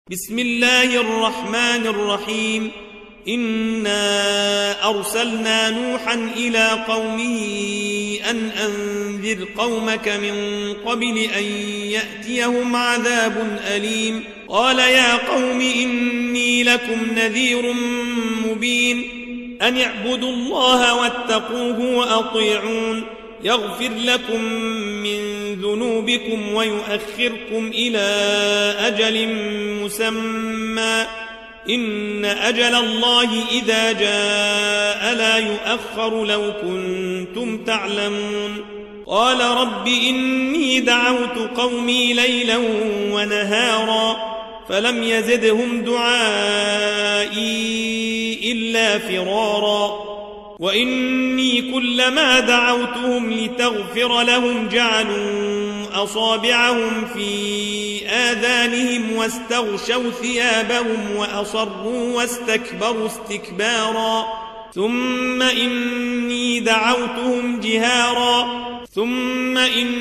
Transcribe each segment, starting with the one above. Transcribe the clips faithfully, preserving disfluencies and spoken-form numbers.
بسم الله الرحمن الرحيم. إنا أرسلنا نوحا إلى قومه أن أنذر قومك من قبل أن يأتيهم عذاب أليم. قال يا قوم إني لكم نذير مبين أن اعبدوا الله واتقوه وأطيعون يغفر لكم من ذنوبكم ويؤخركم إلى أجل مسمى إن أجل الله إذا جاء لا يؤخر لو كنتم تعلمون. قال رب إني دعوت قومي ليلا ونهارا فلم يزدهم دعائي إلا فرارا وإني كلما دعوتهم لتغفر لهم جعلوا أصابعهم في آذانهم واستغشوا ثيابهم وأصروا واستكبروا استكبارا ثم إني دعوتهم جهارا ثم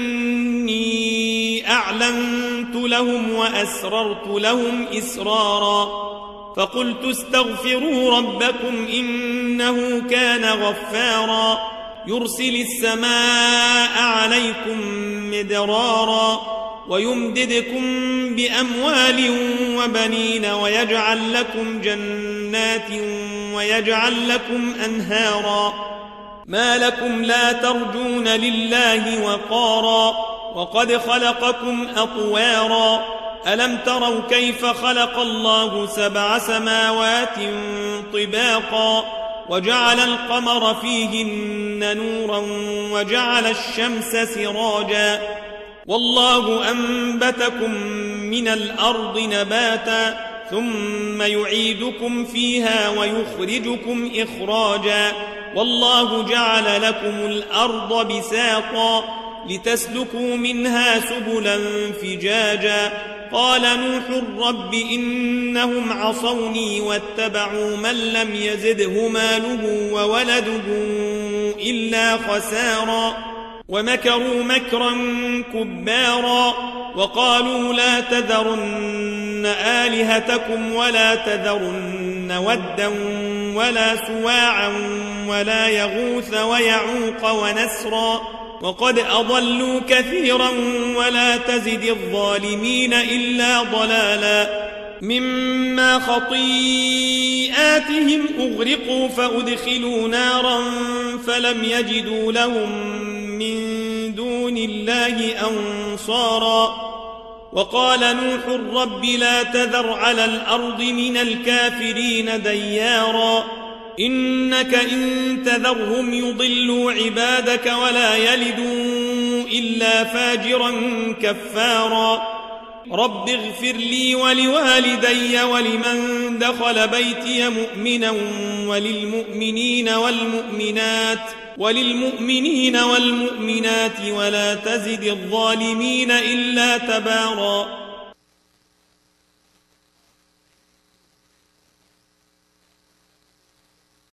إني أعلنت لهم وأسررت لهم إسرارا فقلت استغفروا ربكم إنه كان غفارا يرسل السماء عليكم مدرارا ويمددكم بأموال وبنين ويجعل لكم جنات ويجعل لكم أنهارا ما لكم لا ترجون لله وقارا وقد خلقكم أطوارا ألم تروا كيف خلق الله سبع سماوات طباقا وجعل القمر فيهن نورا وجعل الشمس سراجا والله أنبتكم من الأرض نباتا ثم يعيدكم فيها ويخرجكم إخراجا والله جعل لكم الأرض بساطا لتسلكوا منها سبلا فجاجا قال نوح رب إنهم عصوني واتبعوا من لم يزده ماله وولده إلا خسارا ومكروا مكرا كبارا وقالوا لا تذرن آلهتكم ولا تذرن ودا ولا سواعا ولا يغوث ويعوق ونسرا وقد أضلوا كثيرا ولا تزد الظالمين إلا ضلالا مما خطيئاتهم أغرقوا فأدخلوا نارا فلم يجدوا لهم من دون الله أنصارا وقال نوح رب لا تذر على الأرض من الكافرين ديارا إنك إن تذرهم يضلوا عبادك ولا يلدوا إلا فاجرا كفارا رب اغفر لي ولوالدي ولمن دخل بيتي مؤمنا وللمؤمنين والمؤمنات وللمؤمنين والمؤمنات ولا تزد الظالمين إلا تبارا.